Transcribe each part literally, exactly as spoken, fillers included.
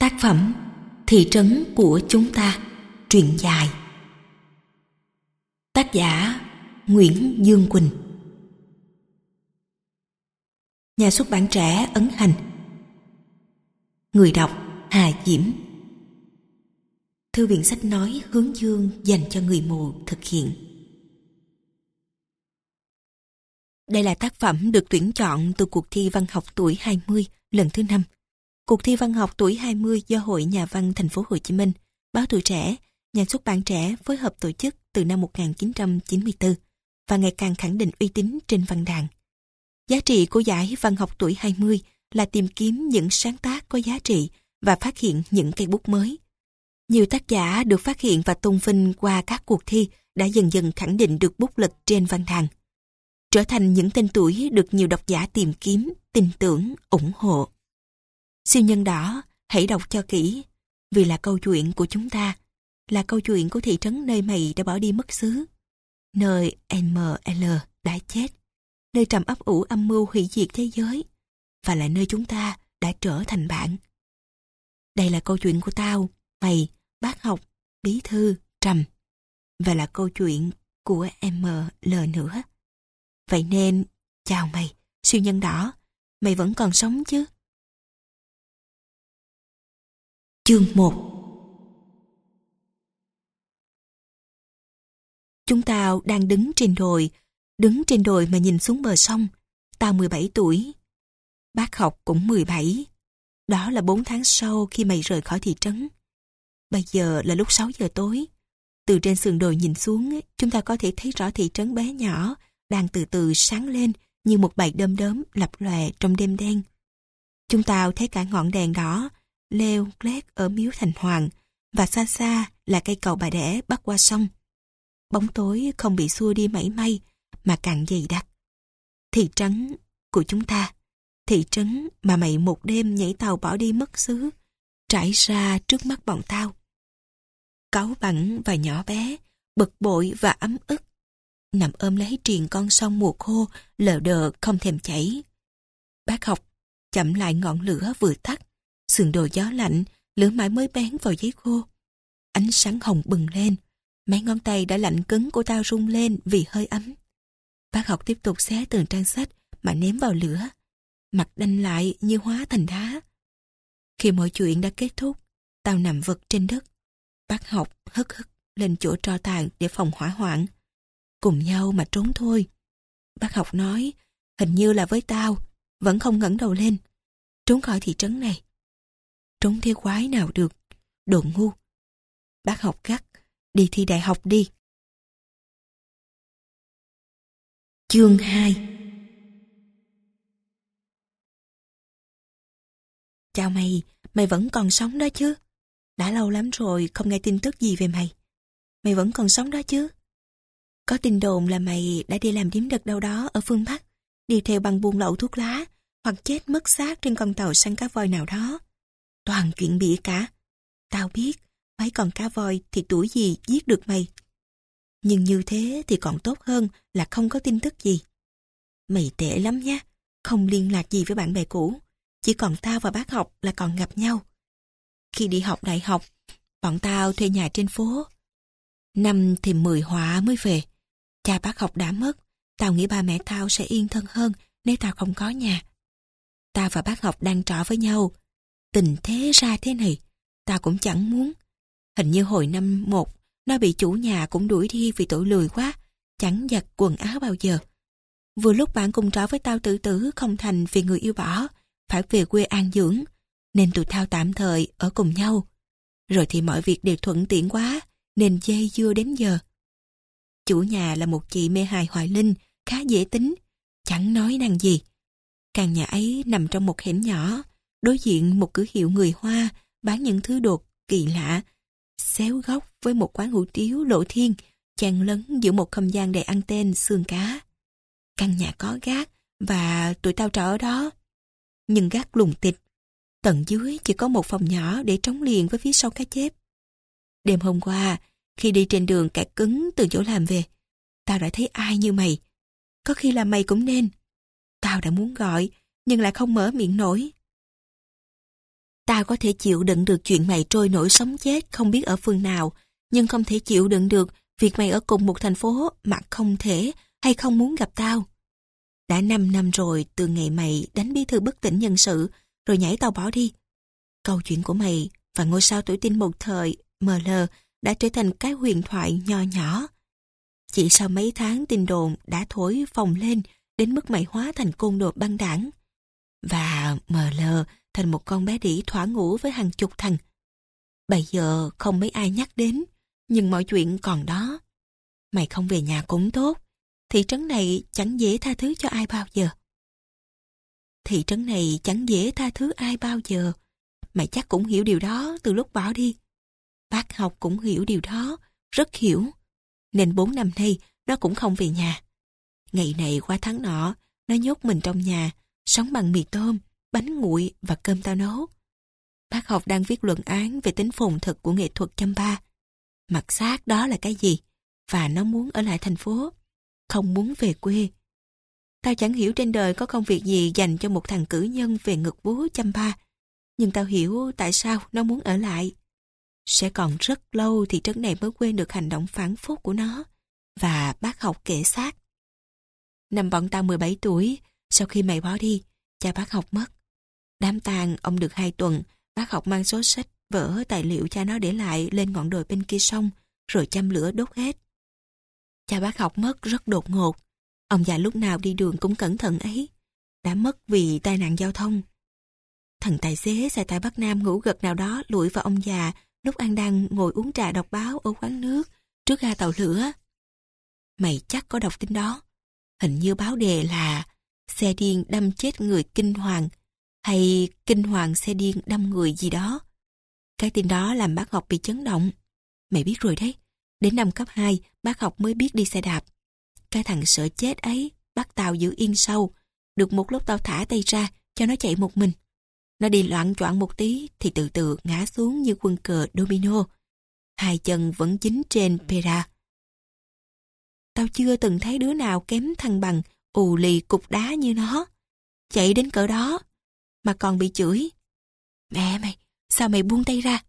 Tác phẩm Thị trấn của chúng ta, truyện dài. Tác giả Nguyễn Dương Quỳnh. Nhà xuất bản Trẻ ấn hành. Người đọc Hà Diễm. Thư viện sách nói Hướng Dương dành cho người mù thực hiện. Đây là tác phẩm được tuyển chọn từ cuộc thi văn học tuổi hai mươi lần thứ năm. Cuộc thi văn học tuổi hai mươi do Hội Nhà văn Thành phố Hồ Chí Minh, Báo Tuổi Trẻ, Nhà xuất bản Trẻ phối hợp tổ chức từ năm một nghìn chín trăm chín mươi tư và ngày càng khẳng định uy tín trên văn đàn. Giá trị của giải văn học tuổi hai mươi là tìm kiếm những sáng tác có giá trị và phát hiện những cây bút mới. Nhiều tác giả được phát hiện và tôn vinh qua các cuộc thi đã dần dần khẳng định được bút lực trên văn đàn, trở thành những tên tuổi được nhiều độc giả tìm kiếm, tin tưởng, ủng hộ. Siêu nhân đỏ, hãy đọc cho kỹ, vì là câu chuyện của chúng ta, là câu chuyện của thị trấn nơi mày đã bỏ đi mất xứ, nơi em lờ đã chết, nơi trầm ấp ủ âm mưu hủy diệt thế giới, và là nơi chúng ta đã trở thành bạn. Đây là câu chuyện của tao, mày, bác học, bí thư, Trầm, và là câu chuyện của em lờ nữa. Vậy nên, chào mày, siêu nhân đỏ, mày vẫn còn sống chứ? Chương một. Chúng tao đang đứng trên đồi, đứng trên đồi mà nhìn xuống bờ sông. Tao mười bảy tuổi. Bác học cũng mười bảy. Đó là bốn tháng sau khi mày rời khỏi thị trấn. Bây giờ là lúc sáu giờ tối. Từ trên sườn đồi nhìn xuống, chúng ta có thể thấy rõ thị trấn bé nhỏ đang từ từ sáng lên như một bầy đom đóm lập lòe trong đêm đen. Chúng tao thấy cả ngọn đèn đỏ leo lét ở miếu Thành Hoàng, và xa xa là cây cầu Bà Đẻ bắc qua sông. Bóng tối không bị xua đi mảy may mà càng dày đặc. Thị trấn của chúng ta, thị trấn mà mày một đêm nhảy tàu bỏ đi mất xứ, trải ra trước mắt bọn tao. Cáu bẳn và nhỏ bé, bực bội và ấm ức, nằm ôm lấy triền con sông mùa khô lờ đờ không thèm chảy. Bác học chậm lại ngọn lửa vừa tắt, sườn đồi gió lạnh, lửa mãi mới bén vào giấy khô. Ánh sáng hồng bừng lên, mấy ngón tay đã lạnh cứng của tao rung lên vì hơi ấm. Bác học tiếp tục xé từng trang sách mà ném vào lửa, mặt đanh lại như hóa thành đá. Khi mọi chuyện đã kết thúc, tao nằm vật trên đất. Bác học hất hất lên chỗ tro tàn để phòng hỏa hoạn. Cùng nhau mà trốn thôi. Bác học nói, hình như là với tao, vẫn không ngẩng đầu lên. Trốn khỏi thị trấn này. Trốn thế quái nào được, đồ ngu. Bác học gắt, đi thi đại học đi. Chương hai. Chào mày, mày vẫn còn sống đó chứ? Đã lâu lắm rồi không nghe tin tức gì về mày. Mày vẫn còn sống đó chứ? Có tin đồn là mày đã đi làm điếm đực đâu đó ở phương Bắc, đi theo băng buôn lậu thuốc lá, hoặc chết mất xác trên con tàu săn cá voi nào đó. Toàn chuyện bịa cả. Tao biết, mấy con cá voi thì tuổi gì giết được mày. Nhưng như thế thì còn tốt hơn là không có tin tức gì. Mày tệ lắm nhá, không liên lạc gì với bạn bè cũ. Chỉ còn tao và bác học là còn gặp nhau. Khi đi học đại học, bọn tao thuê nhà trên phố. Năm thì mười họa mới về. Cha bác học đã mất, tao nghĩ ba mẹ tao sẽ yên thân hơn nếu tao không có nhà. Tao và bác học đang trọ với nhau. Tình thế ra thế này, tao cũng chẳng muốn. Hình như hồi năm một, nó bị chủ nhà cũng đuổi đi vì tội lười quá, chẳng giặt quần áo bao giờ. Vừa lúc bạn cùng trọ với tao tự tử không thành vì người yêu bỏ, phải về quê an dưỡng, nên tụi tao tạm thời ở cùng nhau. Rồi thì mọi việc đều thuận tiện quá, nên dây dưa đến giờ. Chủ nhà là một chị mê hài Hoài Linh, khá dễ tính, chẳng nói năng gì. Căn nhà ấy nằm trong một hẻm nhỏ, đối diện một cửa hiệu người Hoa bán những thứ đồ kỳ lạ, xéo góc với một quán hủ tiếu lộ thiên chen lấn giữa một không gian đầy anten xương cá. Căn nhà có gác và tụi tao trọ ở đó, nhưng gác lùng tịch. Tầng dưới chỉ có một phòng nhỏ để trống liền với phía sau cá chép. Đêm hôm qua, khi đi trên đường kẹt cứng từ chỗ làm về, tao đã thấy ai như mày. Có khi là mày cũng nên. Tao đã muốn gọi, nhưng lại không mở miệng nổi. Tao có thể chịu đựng được chuyện mày trôi nổi sống chết không biết ở phương nào, nhưng không thể chịu đựng được việc mày ở cùng một thành phố mà không thể hay không muốn gặp tao. Đã năm năm rồi từ ngày mày đánh bí thư bất tỉnh nhân sự rồi nhảy tàu bỏ đi. Câu chuyện của mày và ngôi sao tuổi tin một thời em lờ đã trở thành cái huyền thoại nho nhỏ. Chỉ sau mấy tháng tin đồn đã thổi phồng lên đến mức mày hóa thành côn đồ băng đảng. Và em lờ thành một con bé đĩ thỏa ngủ với hàng chục thằng. Bây giờ không mấy ai nhắc đến, nhưng mọi chuyện còn đó. Mày không về nhà cũng tốt. Thị trấn này chẳng dễ tha thứ cho ai bao giờ. Thị trấn này chẳng dễ tha thứ ai bao giờ. Mày chắc cũng hiểu điều đó từ lúc bỏ đi. Bác học cũng hiểu điều đó, rất hiểu. Nên bốn năm nay nó cũng không về nhà. Ngày này qua tháng nọ, nó nhốt mình trong nhà, sống bằng mì tôm, bánh nguội và cơm tao nấu. Bác học đang viết luận án về tính phồn thực của nghệ thuật Champa. Mặt xác đó là cái gì? Và nó muốn ở lại thành phố, không muốn về quê. Tao chẳng hiểu trên đời có công việc gì dành cho một thằng cử nhân về ngực vú Champa. Nhưng tao hiểu tại sao nó muốn ở lại. Sẽ còn rất lâu thì trấn này mới quên được hành động phản phúc của nó. Và bác học kể xác. Năm bọn tao mười bảy tuổi, sau khi mày bỏ đi, cha bác học mất. Đám tang ông được hai tuần, bác học mang số sách, vở, tài liệu cha nó để lại lên ngọn đồi bên kia sông, rồi châm lửa đốt hết. Cha bác học mất rất đột ngột. Ông già lúc nào đi đường cũng cẩn thận ấy. Đã mất vì tai nạn giao thông. Thằng tài xế xe tải Bắc Nam ngủ gật nào đó lụi vào ông già lúc anh đang ngồi uống trà đọc báo ở quán nước trước ga tàu lửa. Mày chắc có đọc tin đó. Hình như báo đề là xe điên đâm chết người kinh hoàng hay kinh hoàng xe điên đâm người gì đó. Cái tin đó làm bác học bị chấn động. Mày biết rồi đấy. Đến năm cấp hai, bác học mới biết đi xe đạp. Cái thằng sợ chết ấy bắt tao giữ yên sau. Được một lúc tao thả tay ra cho nó chạy một mình. Nó đi loạn choạng một tí thì từ từ ngã xuống như quân cờ domino. Hai chân vẫn dính trên pera. Tao chưa từng thấy đứa nào kém thăng bằng, ù lì cục đá như nó. Chạy đến cỡ đó mà còn bị chửi. Mẹ mày, sao mày buông tay ra?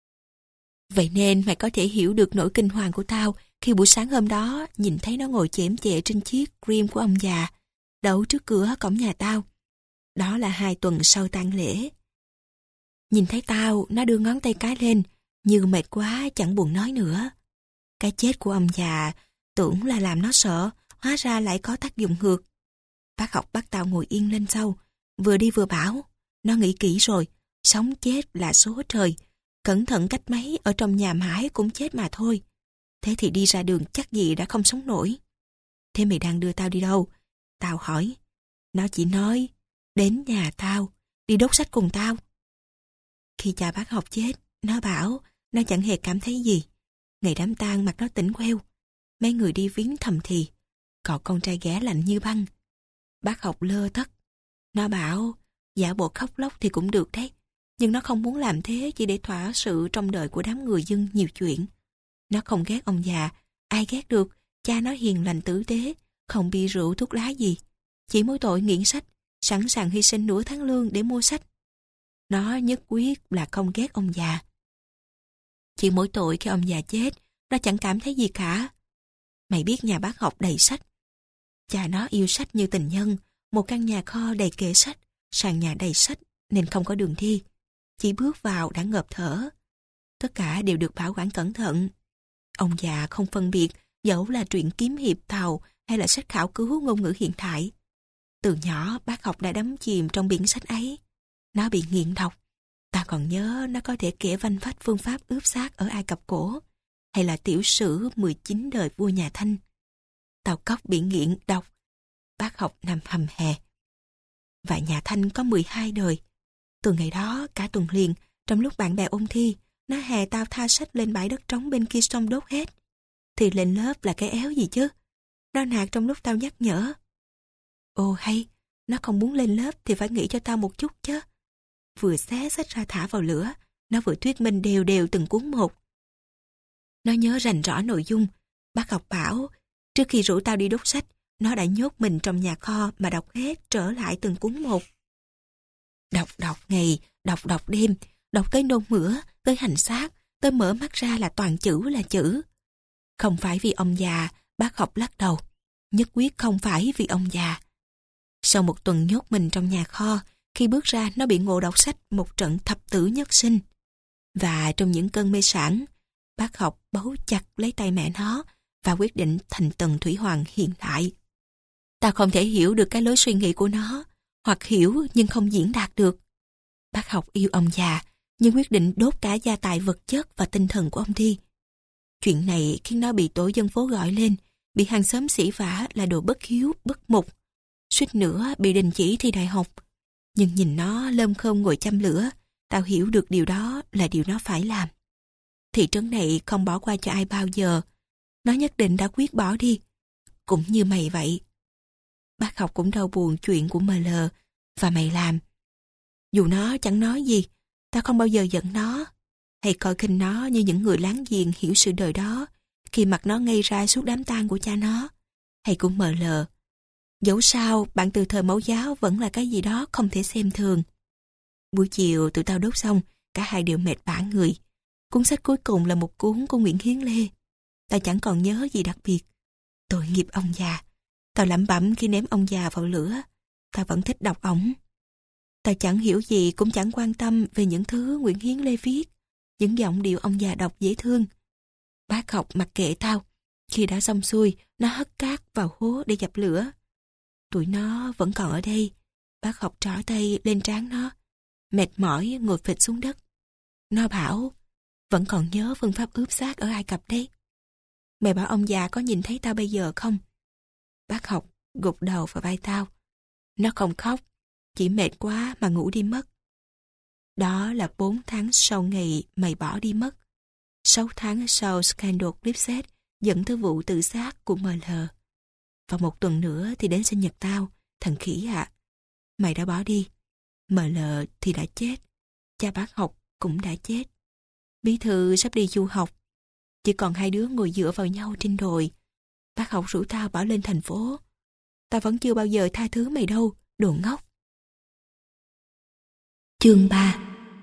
Vậy nên mày có thể hiểu được nỗi kinh hoàng của tao khi buổi sáng hôm đó nhìn thấy nó ngồi chễm chệ trên chiếc Dream của ông già, đậu trước cửa cổng nhà tao. Đó là hai tuần sau tang lễ. Nhìn thấy tao, nó đưa ngón tay cái lên, như mệt quá chẳng buồn nói nữa. Cái chết của ông già tưởng là làm nó sợ, hóa ra lại có tác dụng ngược. Bác học bắt tao ngồi yên lên sau, vừa đi vừa bảo, nó nghĩ kỹ rồi, sống chết là số trời, cẩn thận cách mấy ở trong nhà mãi cũng chết mà thôi. Thế thì đi ra đường chắc gì đã không sống nổi. Thế mày đang đưa tao đi đâu? Tao hỏi. Nó chỉ nói, đến nhà tao, đi đốt sách cùng tao. Khi cha bác học chết, nó bảo nó chẳng hề cảm thấy gì. Ngày đám tang mặt nó tỉnh queo. Mấy người đi viếng thầm thì, cậu con trai ghẻ lạnh như băng. Bác học lơ thất. Nó bảo, giả bộ khóc lóc thì cũng được đấy. Nhưng nó không muốn làm thế chỉ để thỏa sự trong đời của đám người dân nhiều chuyện. Nó không ghét ông già, ai ghét được, cha nó hiền lành tử tế, không bia rượu thuốc lá gì. Chỉ mỗi tội nghiện sách, sẵn sàng hy sinh nửa tháng lương để mua sách. Nó nhất quyết là không ghét ông già. Chỉ mỗi tội khi ông già chết, nó chẳng cảm thấy gì cả. Mày biết nhà bác học đầy sách. Cha nó yêu sách như tình nhân, một căn nhà kho đầy kệ sách, sàn nhà đầy sách nên không có đường đi. Chỉ bước vào đã ngợp thở. Tất cả đều được bảo quản cẩn thận. Ông già không phân biệt dẫu là truyện kiếm hiệp tàu hay là sách khảo cứu ngôn ngữ hiện đại. Từ nhỏ bác học đã đắm chìm trong biển sách ấy. Nó bị nghiện đọc. Ta còn nhớ nó có thể kể vanh vách phương pháp ướp xác ở Ai Cập cổ, hay là tiểu sử mười chín đời vua nhà Thanh. Tàu cóc bị nghiện đọc. Bác học nằm hầm hè. Và nhà Thanh có mười hai đời. Từ ngày đó cả tuần liền, trong lúc bạn bè ôn thi, nó hè tao tha sách lên bãi đất trống bên kia sông đốt hết. Thì lên lớp là cái éo gì chứ? Nó nạt trong lúc tao nhắc nhở. Ồ hay, nó không muốn lên lớp thì phải nghĩ cho tao một chút chứ. Vừa xé sách ra thả vào lửa, nó vừa thuyết minh đều đều từng cuốn một. Nó nhớ rành rõ nội dung. Bác học bảo, trước khi rủ tao đi đốt sách, nó đã nhốt mình trong nhà kho mà đọc hết trở lại từng cuốn một. Đọc đọc ngày, đọc đọc đêm, đọc tới nôn mửa, tới hành xác, tới mở mắt ra là toàn chữ là chữ. Không phải vì ông già, bác học lắc đầu. Nhất quyết không phải vì ông già. Sau một tuần nhốt mình trong nhà kho, khi bước ra nó bị ngộ đọc sách một trận thập tử nhất sinh. Và trong những cơn mê sản, bác học bấu chặt lấy tay mẹ nó và quyết định thành Tần Thủy Hoàng hiện đại. Ta không thể hiểu được cái lối suy nghĩ của nó, hoặc hiểu nhưng không diễn đạt được. Bác học yêu ông già, nhưng quyết định đốt cả gia tài vật chất và tinh thần của ông đi. Chuyện này khiến nó bị tổ dân phố gọi lên, bị hàng xóm xỉ vả là đồ bất hiếu, bất mục. Suýt nữa bị đình chỉ thi đại học. Nhưng nhìn nó lơm khơm ngồi chăm lửa, tao hiểu được điều đó là điều nó phải làm. Thị trấn này không bỏ qua cho ai bao giờ. Nó nhất định đã quyết bỏ đi. Cũng như mày vậy. Bác học cũng đau buồn chuyện của em lờ và mày làm. Dù nó chẳng nói gì, tao không bao giờ giận nó. Hay coi khinh nó như những người láng giềng hiểu sự đời đó khi mặt nó ngây ra suốt đám tang của cha nó. Hay của em lờ. Dẫu sao, bạn từ thời mẫu giáo vẫn là cái gì đó không thể xem thường. Buổi chiều tụi tao đốt xong, cả hai đều mệt bã người. Cuốn sách cuối cùng là một cuốn của Nguyễn Hiến Lê. Tao chẳng còn nhớ gì đặc biệt. Tội nghiệp ông già. Tao lẩm bẩm khi ném ông già vào lửa. Tao vẫn thích đọc ổng. Tao chẳng hiểu gì cũng chẳng quan tâm về những thứ Nguyễn Hiến Lê viết. Những giọng điệu ông già đọc dễ thương. Bác học mặc kệ tao. Khi đã xong xuôi, nó hất cát vào hố để dập lửa. Tụi nó vẫn còn ở đây. Bác học trỏ tay lên trán nó. Mệt mỏi ngồi phịch xuống đất. Nó bảo, vẫn còn nhớ phương pháp ướp xác ở Ai Cập đấy. Mày bảo ông già có nhìn thấy tao bây giờ không? Bác học gục đầu vào vai tao. Nó không khóc, chỉ mệt quá mà ngủ đi mất. Đó là bốn tháng sau ngày mày bỏ đi mất. Sáu tháng sau scandal Clipset dẫn tới vụ tự sát của em lờ. Và một tuần nữa thì đến sinh nhật tao, thằng khỉ ạ. Mày đã bỏ đi. em lờ thì đã chết. Cha bác học cũng đã chết. Bí thư sắp đi du học. Chỉ còn hai đứa ngồi dựa vào nhau trên đồi. Bác học rủ tao bỏ lên thành phố. Tao vẫn chưa bao giờ tha thứ mày đâu, đồ ngốc. Chương ba.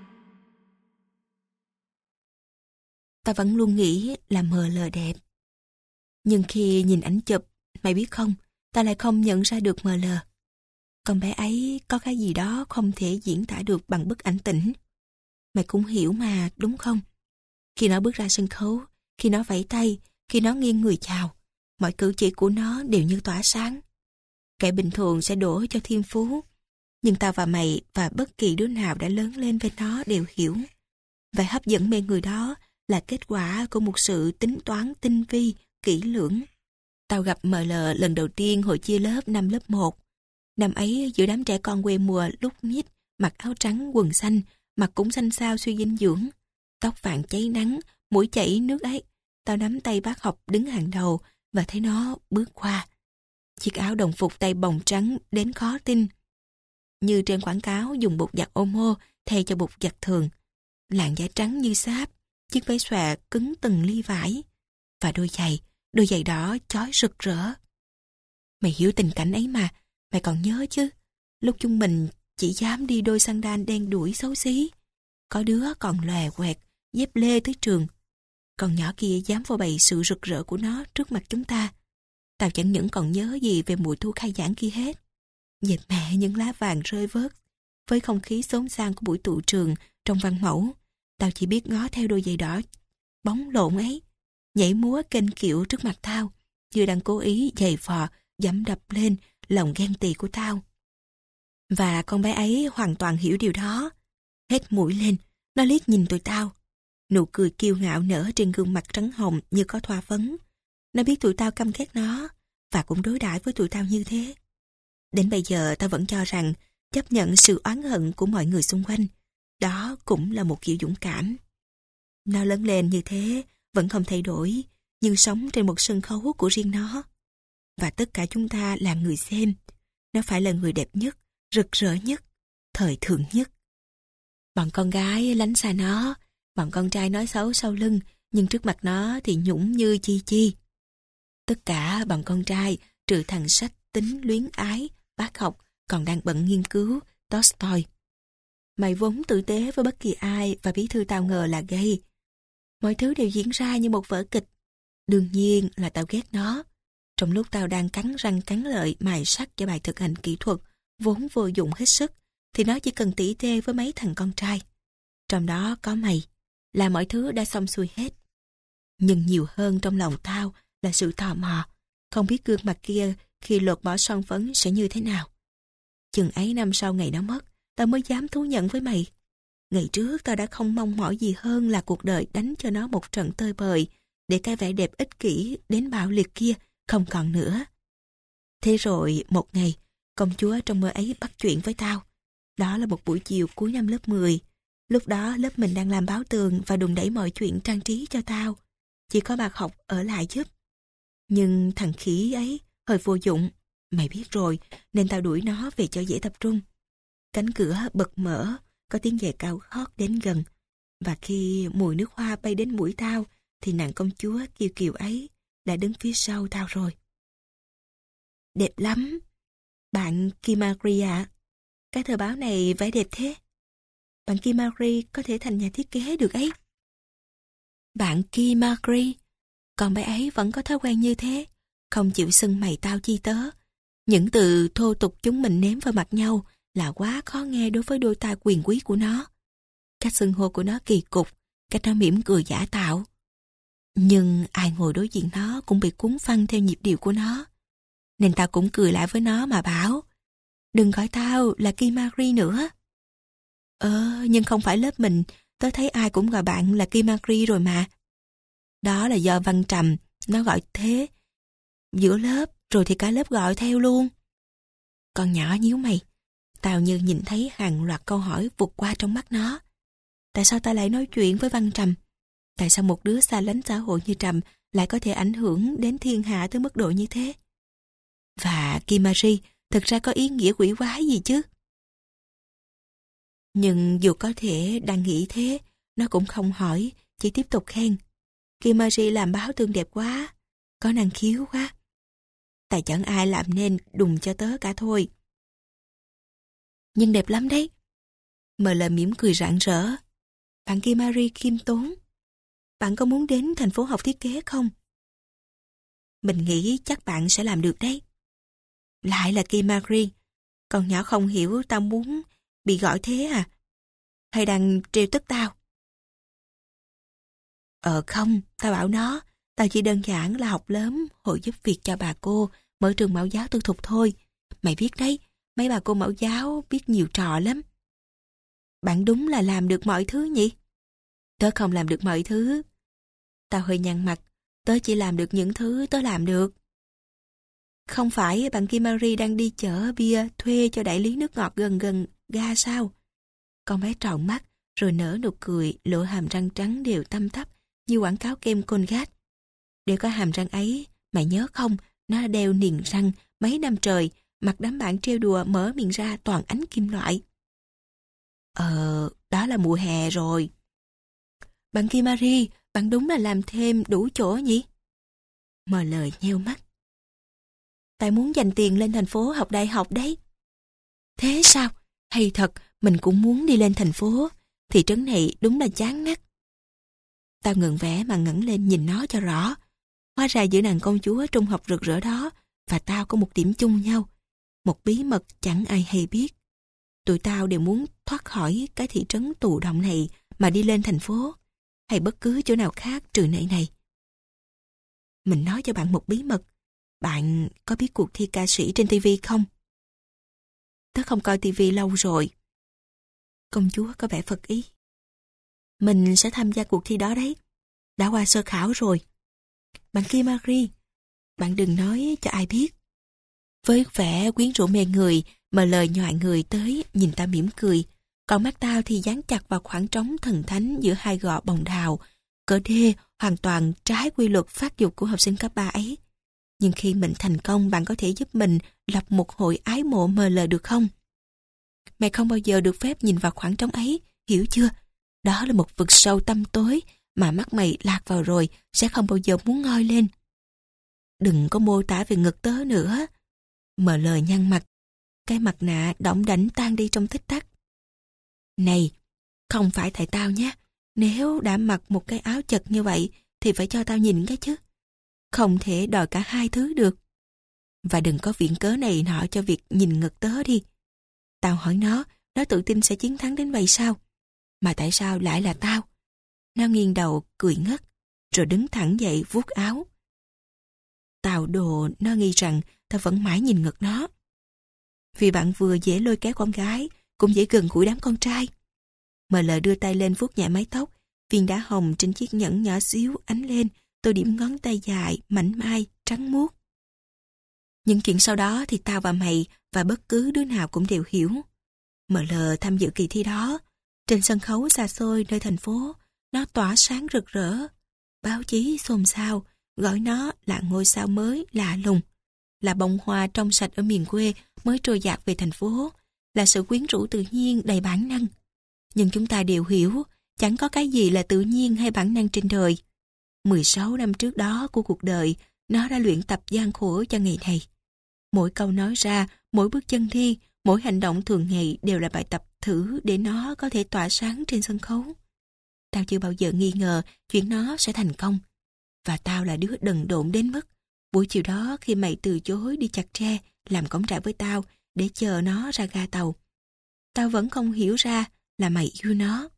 Tao vẫn luôn nghĩ là em lờ đẹp. Nhưng khi nhìn ảnh chụp, mày biết không, tao lại không nhận ra được em lờ. Con bé ấy có cái gì đó không thể diễn tả được bằng bức ảnh tĩnh. Mày cũng hiểu mà, đúng không? Khi nó bước ra sân khấu, khi nó vẫy tay, khi nó nghiêng người chào, mọi cử chỉ của nó đều như tỏa sáng. Kẻ bình thường sẽ đổ cho thiên phú, nhưng tao và mày và bất kỳ đứa nào đã lớn lên với nó đều hiểu. Và hấp dẫn mê người đó là kết quả của một sự tính toán tinh vi, kỹ lưỡng. Tao gặp em lờ lần đầu tiên hồi chia lớp năm lớp một. Năm ấy giữa đám trẻ con quê mùa lúc nhít, mặc áo trắng, quần xanh, mặt cũng xanh xao suy dinh dưỡng. Tóc vàng cháy nắng, mũi chảy nước ấy. Tao nắm tay bác học đứng hàng đầu và thấy nó bước qua. Chiếc áo đồng phục tay bồng trắng đến khó tin. Như trên quảng cáo dùng bột giặt Omo thay cho bột giặt thường. Làn da trắng như sáp, chiếc váy xòe cứng từng ly vải. Và đôi giày, đôi giày đỏ chói rực rỡ. Mày hiểu tình cảnh ấy mà, mày còn nhớ chứ. Lúc chúng mình chỉ dám đi đôi sandal đen đuổi xấu xí. Có đứa còn lòe quẹt, dép lê tới trường. Còn nhỏ kia dám phô bày sự rực rỡ của nó trước mặt chúng ta. Tao chẳng những còn nhớ gì về mùa thu khai giảng kia hết. Dệt mẹ những lá vàng rơi vớt. Với không khí xốn xang của buổi tụ trường trong văn mẫu, tao chỉ biết ngó theo đôi giày đỏ bóng lộn ấy, nhảy múa kênh kiệu trước mặt tao, như đang cố ý giày vò, dẫm đập lên lòng ghen tị của tao. Và con bé ấy hoàn toàn hiểu điều đó. Hết mũi lên, nó liếc nhìn tụi tao. Nụ cười kiêu ngạo nở trên gương mặt trắng hồng như có thoa phấn. Nó biết tụi tao căm ghét nó và cũng đối đãi với tụi tao như thế. Đến bây giờ tao vẫn cho rằng chấp nhận sự oán hận của mọi người xung quanh, đó cũng là một kiểu dũng cảm. Nó lớn lên như thế, vẫn không thay đổi, nhưng sống trên một sân khấu của riêng nó. Và tất cả chúng ta là người xem. Nó phải là người đẹp nhất, rực rỡ nhất, thời thượng nhất. Bọn con gái lánh xa nó, bọn con trai nói xấu sau lưng, nhưng trước mặt nó thì nhũng như chi chi. Tất cả bọn con trai, trừ thằng sách tính luyến ái, bác học, còn đang bận nghiên cứu Tolstoy. Mày vốn tử tế với bất kỳ ai và bí thư tao ngờ là gay. Mọi thứ đều diễn ra như một vở kịch. Đương nhiên là tao ghét nó. Trong lúc tao đang cắn răng cắn lợi mài sắt cho bài thực hành kỹ thuật vốn vô dụng hết sức, thì nó chỉ cần tỉ tê với mấy thằng con trai. Trong đó có mày, là mọi thứ đã xong xuôi hết. Nhưng nhiều hơn trong lòng tao là sự tò mò, không biết gương mặt kia khi lột bỏ son phấn sẽ như thế nào. Chừng ấy năm sau ngày nó mất, tao mới dám thú nhận với mày. Ngày trước tao đã không mong mỏi gì hơn là cuộc đời đánh cho nó một trận tơi bời, để cái vẻ đẹp ích kỷ đến bạo liệt kia không còn nữa. Thế rồi một ngày, công chúa trong mơ ấy bắt chuyện với tao. Đó là một buổi chiều cuối năm lớp mười. Lúc đó lớp mình đang làm báo tường và đùn đẩy mọi chuyện trang trí cho tao. Chỉ có bà học ở lại giúp. Nhưng thằng khỉ ấy hơi vô dụng. Mày biết rồi, nên tao đuổi nó về cho dễ tập trung. Cánh cửa bật mở, có tiếng giày cao gót đến gần. Và khi mùi nước hoa bay đến mũi tao, thì nàng công chúa kiều kiều ấy đã đứng phía sau tao rồi. Đẹp lắm. Bạn Kimagri ạ. Cái tờ báo này vẽ đẹp thế. Bạn Kimagri có thể thành nhà thiết kế được ấy. Bạn Kimagri. Còn bé ấy vẫn có thói quen như thế, không chịu xưng mày tao chi tớ. Những từ thô tục chúng mình ném vào mặt nhau là quá khó nghe đối với đôi tai quyền quý của nó. Cách xưng hô của nó kỳ cục, cách nó mỉm cười giả tạo. Nhưng ai ngồi đối diện nó cũng bị cuốn phăng theo nhịp điệu của nó. Nên tao cũng cười lại với nó mà bảo, đừng gọi tao là Kimagri nữa. Ờ, nhưng không phải lớp mình, tớ thấy ai cũng gọi bạn là Kimagri rồi mà. Đó là do Văn Trầm, nó gọi thế. Giữa lớp, rồi thì cả lớp gọi theo luôn. Con nhỏ nhíu mày, tao như nhìn thấy hàng loạt câu hỏi vụt qua trong mắt nó. Tại sao tao lại nói chuyện với Văn Trầm? Tại sao một đứa xa lánh xã hội như Trầm lại có thể ảnh hưởng đến thiên hạ tới mức độ như thế? Và Kimagri thực ra có ý nghĩa quỷ quái gì chứ? Nhưng dù có thể đang nghĩ thế, nó cũng không hỏi, chỉ tiếp tục khen. Kimagri làm báo tường đẹp quá, có năng khiếu quá. Tại chẳng ai làm nên đùng cho tớ cả thôi. Nhưng đẹp lắm đấy. Mờ lờ mỉm cười rạng rỡ. Bạn Kimagri khiêm tốn. Bạn có muốn đến thành phố học thiết kế không? Mình nghĩ chắc bạn sẽ làm được đấy. Lại là Kimagri. Con nhỏ không hiểu tao muốn bị gọi thế à? Hay đang trêu tức tao? Ờ không, tao bảo nó, tao chỉ đơn giản là học lớn, hội giúp việc cho bà cô, mở trường mẫu giáo tư thục thôi. Mày biết đấy, mấy bà cô mẫu giáo biết nhiều trò lắm. Bạn đúng là làm được mọi thứ nhỉ? Tớ không làm được mọi thứ. Tao hơi nhăn mặt, tớ chỉ làm được những thứ tớ làm được. Không phải bạn Kimagri đang đi chở bia thuê cho đại lý nước ngọt gần gần ga sao? Con bé tròn mắt, rồi nở nụ cười, lộ hàm răng trắng đều tăm tắp như quảng cáo kem Colgate. Để có hàm răng ấy, mày nhớ không, nó đã đeo niềng răng mấy năm trời, mặc đám bạn trêu đùa mở miệng ra toàn ánh kim loại. Ờ, đó là mùa hè rồi. Bạn Kimagri, bạn đúng là làm thêm đủ chỗ nhỉ? Mờ lời nheo mắt. Tại muốn dành tiền lên thành phố học đại học đấy. Thế sao? Hay thật, mình cũng muốn đi lên thành phố. Thị trấn này đúng là chán ngắt. Tao ngừng vẽ mà ngẩng lên nhìn nó cho rõ. Hóa ra giữa nàng công chúa trung học rực rỡ đó và tao có một điểm chung nhau. Một bí mật chẳng ai hay biết. Tụi tao đều muốn thoát khỏi cái thị trấn tù động này mà đi lên thành phố, hay bất cứ chỗ nào khác trừ nơi này. Mình nói cho bạn một bí mật. Bạn có biết cuộc thi ca sĩ trên ti vi không? Tớ không coi ti vi lâu rồi. Công chúa có vẻ phật ý. Mình sẽ tham gia cuộc thi đó đấy. Đã qua sơ khảo rồi. Bạn Kimagri, bạn đừng nói cho ai biết. Với vẻ quyến rũ mê người mà lời nhọa người tới nhìn ta mỉm cười. Còn mắt tao thì dán chặt vào khoảng trống thần thánh giữa hai gò bồng đào. Cỡ đê hoàn toàn trái quy luật phát dục của học sinh cấp ba ấy. Nhưng khi mình thành công, bạn có thể giúp mình lập một hội ái mộ mờ lờ được không? Mày không bao giờ được phép nhìn vào khoảng trống ấy, hiểu chưa? Đó là một vực sâu tăm tối mà mắt mày lạc vào rồi sẽ không bao giờ muốn ngoi lên. Đừng có mô tả về ngực tớ nữa. Mờ lờ nhăn mặt, cái mặt nạ đỏng đảnh tan đi trong tích tắc. Này, không phải tại tao nhé. Nếu đã mặc một cái áo chật như vậy thì phải cho tao nhìn cái chứ. Không thể đòi cả hai thứ được. Và đừng có viện cớ này nọ cho việc nhìn ngực tớ đi. Tao hỏi nó, nó tự tin sẽ chiến thắng đến vậy sao? Mà tại sao lại là tao? Nó nghiêng đầu cười ngất, rồi đứng thẳng dậy vuốt áo. Tao đồ nó nghi rằng tao vẫn mãi nhìn ngực nó. Vì bạn vừa dễ lôi kéo con gái, cũng dễ gần gũi đám con trai. Mờ lờ đưa tay lên vuốt nhẹ mái tóc, viên đá hồng trên chiếc nhẫn nhỏ xíu ánh lên, tô điểm ngón tay dài, mảnh mai, trắng muốt. Những chuyện sau đó thì tao và mày và bất cứ đứa nào cũng đều hiểu. Mờ lờ tham dự kỳ thi đó. Trên sân khấu xa xôi nơi thành phố, nó tỏa sáng rực rỡ. Báo chí xôn xao, gọi nó là ngôi sao mới lạ lùng, là bông hoa trong sạch ở miền quê mới trôi dạt về thành phố, là sự quyến rũ tự nhiên đầy bản năng. Nhưng chúng ta đều hiểu, chẳng có cái gì là tự nhiên hay bản năng trên đời. mười sáu năm trước đó của cuộc đời, nó đã luyện tập gian khổ cho ngày này. Mỗi câu nói ra, mỗi bước chân đi, mỗi hành động thường ngày đều là bài tập thử để nó có thể tỏa sáng trên sân khấu. Tao chưa bao giờ nghi ngờ chuyện nó sẽ thành công. Và tao là đứa đần độn đến mức buổi chiều đó khi mày từ chối đi chặt tre làm cổng trại với tao để chờ nó ra ga tàu, tao vẫn không hiểu ra là mày yêu nó.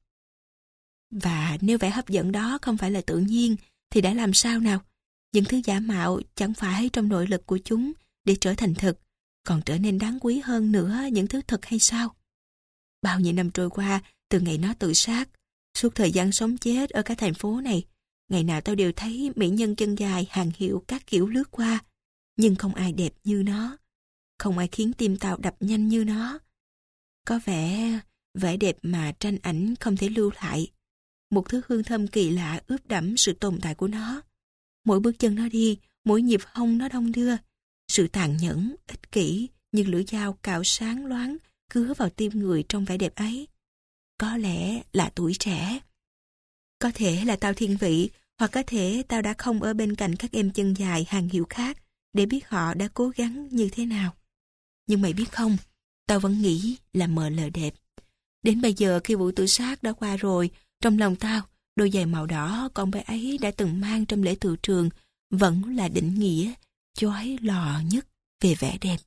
Và nếu vẻ hấp dẫn đó không phải là tự nhiên thì đã làm sao nào? Những thứ giả mạo chẳng phải trong nội lực của chúng để trở thành thực, còn trở nên đáng quý hơn nữa những thứ thực hay sao? Bao nhiêu năm trôi qua từ ngày nó tự sát, suốt thời gian sống chết ở cái thành phố này, ngày nào tao đều thấy mỹ nhân chân dài hàng hiệu các kiểu lướt qua, nhưng không ai đẹp như nó, không ai khiến tim tao đập nhanh như nó. Có vẻ vẻ đẹp mà tranh ảnh không thể lưu lại, một thứ hương thơm kỳ lạ ướp đẫm sự tồn tại của nó. Mỗi bước chân nó đi, mỗi nhịp hông nó đong đưa, sự tàn nhẫn, ích kỷ như lưỡi dao cạo sáng loáng cứa vào tim người trong vẻ đẹp ấy. Có lẽ là tuổi trẻ. Có thể là tao thiên vị, hoặc có thể tao đã không ở bên cạnh các em chân dài hàng hiệu khác để biết họ đã cố gắng như thế nào. Nhưng mày biết không, tao vẫn nghĩ là mờ lờ đẹp. Đến bây giờ khi vụ tự sát đã qua rồi, trong lòng tao, đôi giày màu đỏ con bé ấy đã từng mang trong lễ tựu trường vẫn là định nghĩa chói lò nhất về vẻ đẹp.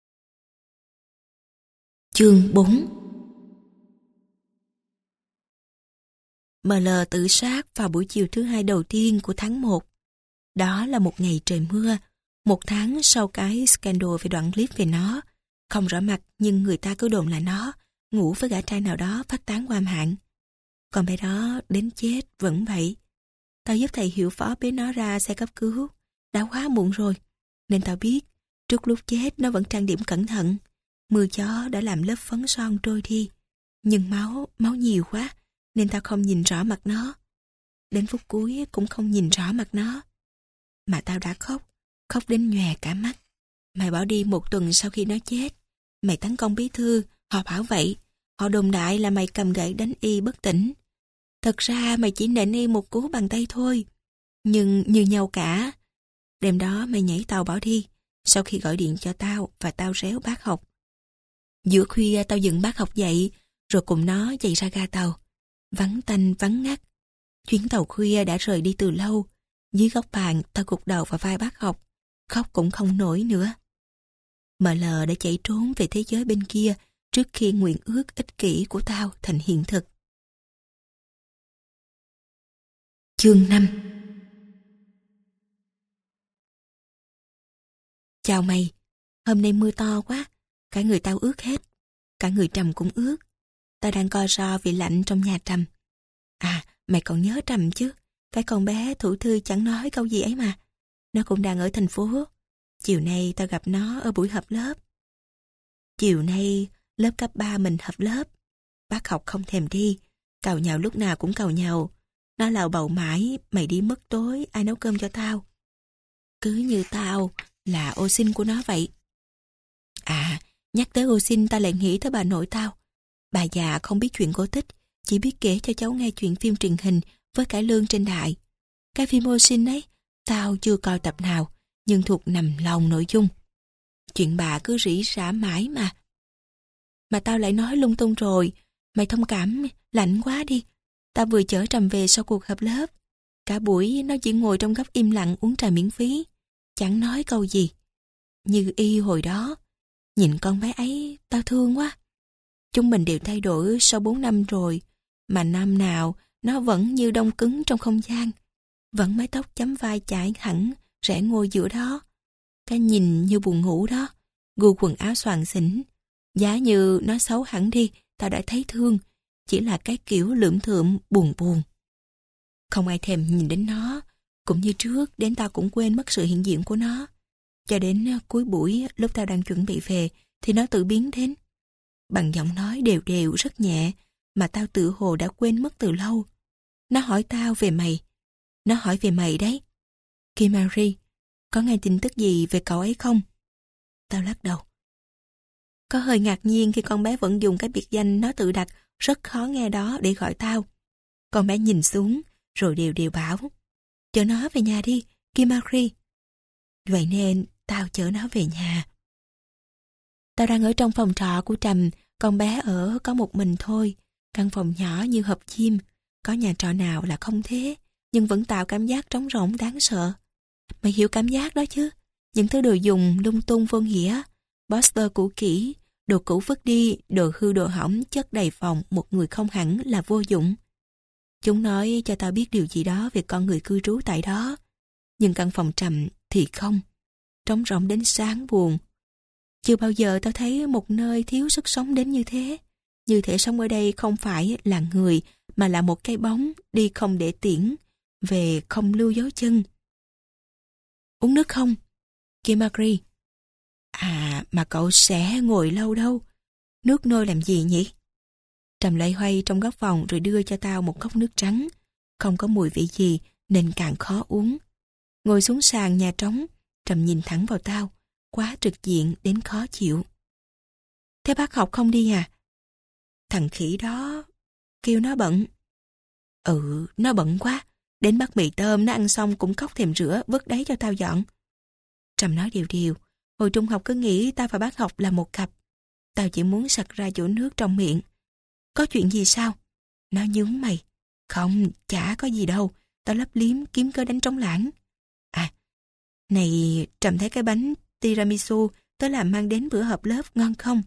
Chương bốn. Mờ lờ tự sát vào buổi chiều thứ hai đầu tiên của tháng một. Đó là một ngày trời mưa, một tháng sau cái scandal về đoạn clip về nó. Không rõ mặt nhưng người ta cứ đồn là nó ngủ với gã trai nào đó phát tán qua mạng. Còn bé đó đến chết vẫn vậy. Tao giúp thầy hiệu phó bế nó ra xe cấp cứu. Đã quá muộn rồi, nên tao biết trước lúc chết nó vẫn trang điểm cẩn thận. Mưa gió đã làm lớp phấn son trôi đi. Nhưng máu, máu nhiều quá, nên tao không nhìn rõ mặt nó. Đến phút cuối cũng không nhìn rõ mặt nó. Mà tao đã khóc, khóc đến nhòe cả mắt. Mày bỏ đi một tuần sau khi nó chết. Mày tấn công bí thư, họ bảo vậy. Họ đồn đại là mày cầm gậy đánh y bất tỉnh. Thật ra mày chỉ nện y một cú bằng tay thôi. Nhưng như nhau cả. Đêm đó mày nhảy tàu bỏ đi, sau khi gọi điện cho tao và tao réo bác học. Giữa khuya tao dựng bác học dậy, rồi cùng nó chạy ra ga tàu. Vắng tanh vắng ngắt. Chuyến tàu khuya đã rời đi từ lâu. Dưới góc bàn tao gục đầu vào vai bác học, khóc cũng không nổi nữa. Mờ lờ đã chạy trốn về thế giới bên kia trước khi nguyện ước ích kỷ của tao thành hiện thực. Chương năm. Chào mày, hôm nay mưa to quá, cả người tao ướt hết, cả người Trầm cũng ướt. Tao đang co ro vì lạnh trong nhà Trầm. À, mày còn nhớ Trầm chứ, cái con bé thủ thư chẳng nói câu gì ấy mà. Nó cũng đang ở thành phố. Chiều nay tao gặp nó ở buổi họp lớp. Chiều nay lớp cấp ba mình họp lớp. Bác học không thèm đi, càu nhàu lúc nào cũng càu nhàu. Nó lầu bầu mãi, mày đi mất tối, ai nấu cơm cho tao? Cứ như tao là ô xin của nó vậy. À, nhắc tới ô xin tao lại nghĩ tới bà nội tao. Bà già không biết chuyện cổ tích, chỉ biết kể cho cháu nghe chuyện phim truyền hình với cải lương trên đài. Cái phim ô xin ấy, tao chưa coi tập nào, nhưng thuộc nằm lòng nội dung. Chuyện bà cứ rỉ rả mãi mà. Mà tao lại nói lung tung rồi, Mày thông cảm, lạnh quá đi. Tao vừa chở Trầm về sau cuộc họp lớp. Cả buổi nó chỉ ngồi trong góc im lặng uống trà miễn phí. Chẳng nói câu gì. Như y hồi đó. Nhìn con bé ấy, tao thương quá. Chúng mình đều thay đổi sau bốn năm rồi. Mà năm nào, nó vẫn như đông cứng trong không gian. Vẫn mái tóc chấm vai chải hẳn, rẽ ngôi giữa đó. Cái nhìn như buồn ngủ đó. Gu quần áo xoàng xỉn. Giá như nó xấu hẳn đi, tao đã thấy thương. Chỉ là cái kiểu lượm thượm, buồn buồn. Không ai thèm nhìn đến nó. Cũng như trước, đến tao cũng quên mất sự hiện diện của nó. Cho đến cuối buổi, lúc tao đang chuẩn bị về, thì nó tự biến đến. Bằng giọng nói đều đều rất nhẹ, mà tao tự hồ đã quên mất từ lâu. Nó hỏi tao về mày. Nó hỏi về mày đấy. Kimari, có nghe tin tức gì về cậu ấy không? Tao lắc đầu. Có hơi ngạc nhiên khi con bé vẫn dùng cái biệt danh nó tự đặt rất khó nghe đó để gọi tao. Con bé nhìn xuống, rồi đều đều bảo. Chở nó về nhà đi, Kimari. Vậy nên tao chở nó về nhà. Tao đang ở trong phòng trọ của Trầm, con bé ở có một mình thôi. Căn phòng nhỏ như hộp chim. Có nhà trọ nào là không thế, nhưng vẫn tạo cảm giác trống rỗng đáng sợ. Mày hiểu cảm giác đó chứ? Những thứ đồ dùng lung tung vô nghĩa, poster cũ kỹ, đồ cũ vứt đi, đồ hư đồ hỏng chất đầy phòng một người không hẳn là vô dụng. Chúng nói cho tao biết điều gì đó về con người cư trú tại đó. Nhưng căn phòng Trầm thì không. Trống rỗng đến sáng buồn. Chưa bao giờ tao thấy một nơi thiếu sức sống đến như thế. Như thể sống ở đây không phải là người, mà là một cái bóng đi không để tiễn, về không lưu dấu chân. Uống nước không? Kimari. À, mà cậu sẽ ngồi lâu đâu. Nước nôi làm gì nhỉ? Trầm loay hoay trong góc phòng rồi đưa cho tao một cốc nước trắng. Không có mùi vị gì nên càng khó uống. Ngồi xuống sàn nhà trống, Trầm nhìn thẳng vào tao, quá trực diện đến khó chịu. Thế bác học không đi à? Thằng khỉ đó, kêu nó bận. Ừ, nó bận quá. Đến bắt mì tôm nó ăn xong cũng cóc thèm rửa, vứt đấy cho tao dọn. Trầm nói điều điều. Hồi trung học cứ nghĩ tao và bác học là một cặp. Tao chỉ muốn sặc ra chỗ nước trong miệng. Có chuyện gì sao? Nó nhướng mày. Không, chả có gì đâu. Tao lấp liếm kiếm cớ đánh trống lãng. À, này, Trầm thấy cái bánh tiramisu tớ làm mang đến bữa họp lớp ngon không?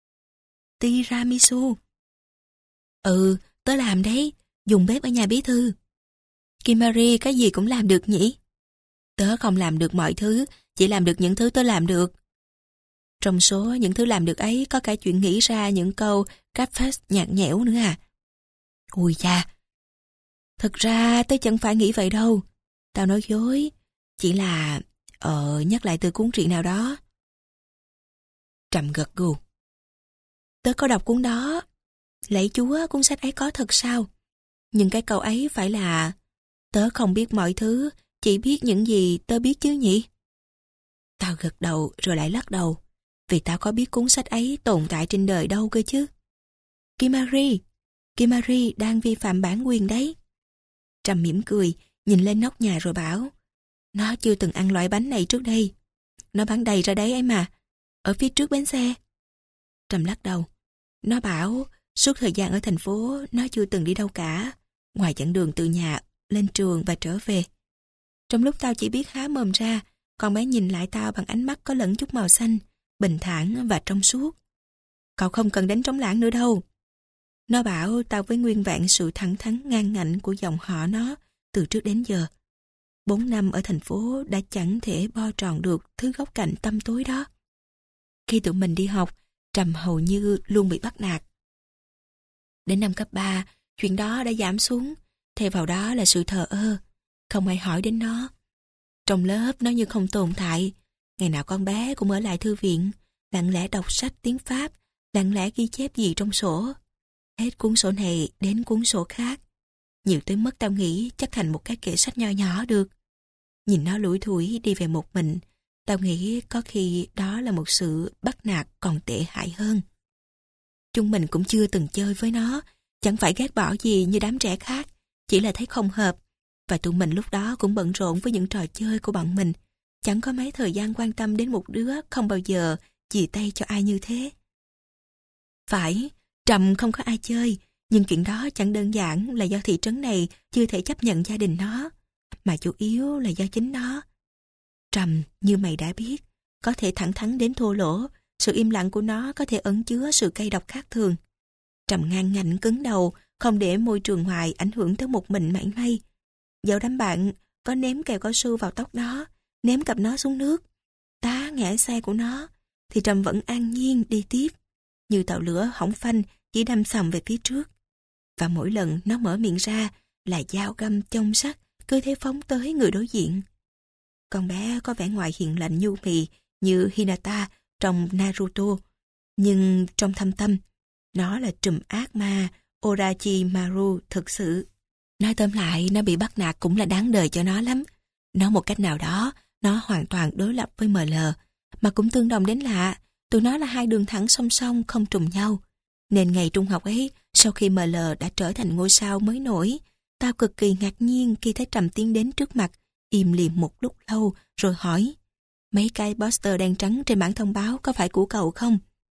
Tiramisu? Ừ, tớ làm đấy. Dùng bếp ở nhà bí thư. Kimari cái gì cũng làm được nhỉ? Tớ không làm được mọi thứ, chỉ làm được những thứ tớ làm được. Trong số những thứ làm được ấy có cả chuyện nghĩ ra những câu catfish nhạt nhẽo nữa à? Ui cha! Thật ra tớ chẳng phải nghĩ vậy đâu. Tao nói dối. Chỉ là... Ờ, nhắc lại từ cuốn truyện nào đó. Trầm gật gù. Tớ có đọc cuốn đó. Lạy Chúa, cuốn sách ấy có thật sao? Nhưng cái câu ấy phải là tớ không biết mọi thứ, chỉ biết những gì tớ biết chứ nhỉ? Tao gật đầu rồi lại lắc đầu. Vì tao có biết cuốn sách ấy tồn tại trên đời đâu cơ chứ. Kimari, Kimari đang vi phạm bản quyền đấy. Trầm mỉm cười, nhìn lên nóc nhà rồi bảo. Nó chưa từng ăn loại bánh này trước đây. Nó bán đầy ra đấy ấy mà. Ở phía trước bến xe. Trầm lắc đầu. Nó bảo suốt thời gian ở thành phố nó chưa từng đi đâu cả. Ngoài chặng đường từ nhà lên trường và trở về. Trong lúc tao chỉ biết há mồm ra, con bé nhìn lại tao bằng ánh mắt có lẫn chút màu xanh, bình thản và trong suốt. Cậu không cần đánh trống lãng nữa đâu. Nó bảo tao với nguyên vẹn sự thẳng thắn ngang ngạnh của dòng họ nó từ trước đến giờ. Bốn năm ở thành phố đã chẳng thể bo tròn được thứ góc cạnh tăm tối đó. Khi tụi mình đi học, Trầm hầu như luôn bị bắt nạt. Đến năm cấp ba, chuyện đó đã giảm xuống, thay vào đó là sự thờ ơ. Không ai hỏi đến nó. Trong lớp nó như không tồn tại. Ngày nào con bé cũng ở lại thư viện, lặng lẽ đọc sách tiếng Pháp, lặng lẽ ghi chép gì trong sổ. Hết cuốn sổ này đến cuốn sổ khác. Nhiều tới mức tao nghĩ chắc thành một cái kệ sách nho nhỏ được. Nhìn nó lủi thủi đi về một mình, tao nghĩ có khi đó là một sự bắt nạt còn tệ hại hơn. Chúng mình cũng chưa từng chơi với nó, chẳng phải ghét bỏ gì như đám trẻ khác, chỉ là thấy không hợp. Và tụi mình lúc đó cũng bận rộn với những trò chơi của bọn mình, chẳng có mấy thời gian quan tâm đến một đứa không bao giờ chìa tay cho ai như thế. Phải, Trầm không có ai chơi, nhưng chuyện đó chẳng đơn giản là do thị trấn này chưa thể chấp nhận gia đình nó, mà chủ yếu là do chính nó. Trầm, như mày đã biết, có thể thẳng thắn đến thô lỗ, sự im lặng của nó có thể ẩn chứa sự cay độc khác thường. Trầm ngang ngạnh cứng đầu, không để môi trường ngoài ảnh hưởng tới một mình mảy may. Dẫu đám bạn có ném kẹo cao su vào tóc nó, ném cặp nó xuống nước, tá ngã xe của nó, thì Trầm vẫn an nhiên đi tiếp, như tàu lửa hỏng phanh chỉ đâm sầm về phía trước. Và mỗi lần nó mở miệng ra là dao găm chông sắc, cứ thế phóng tới người đối diện. Con bé có vẻ ngoài hiền lành nhu mì như Hinata trong Naruto, nhưng trong thâm tâm, nó là trùm ác ma Orochimaru thực sự. Nói tóm lại, nó bị bắt nạt cũng là đáng đời cho nó lắm. Nói một cách nào đó, nó hoàn toàn đối lập với em lờ, mà cũng tương đồng đến lạ, tụi nó là hai đường thẳng song song không trùng nhau. Nên ngày trung học ấy, sau khi em lờ đã trở thành ngôi sao mới nổi, tao cực kỳ ngạc nhiên khi thấy Trầm tiến đến trước mặt, im lìm một lúc lâu, rồi hỏi, mấy cái poster đen trắng trên bảng thông báo có phải của cậu không?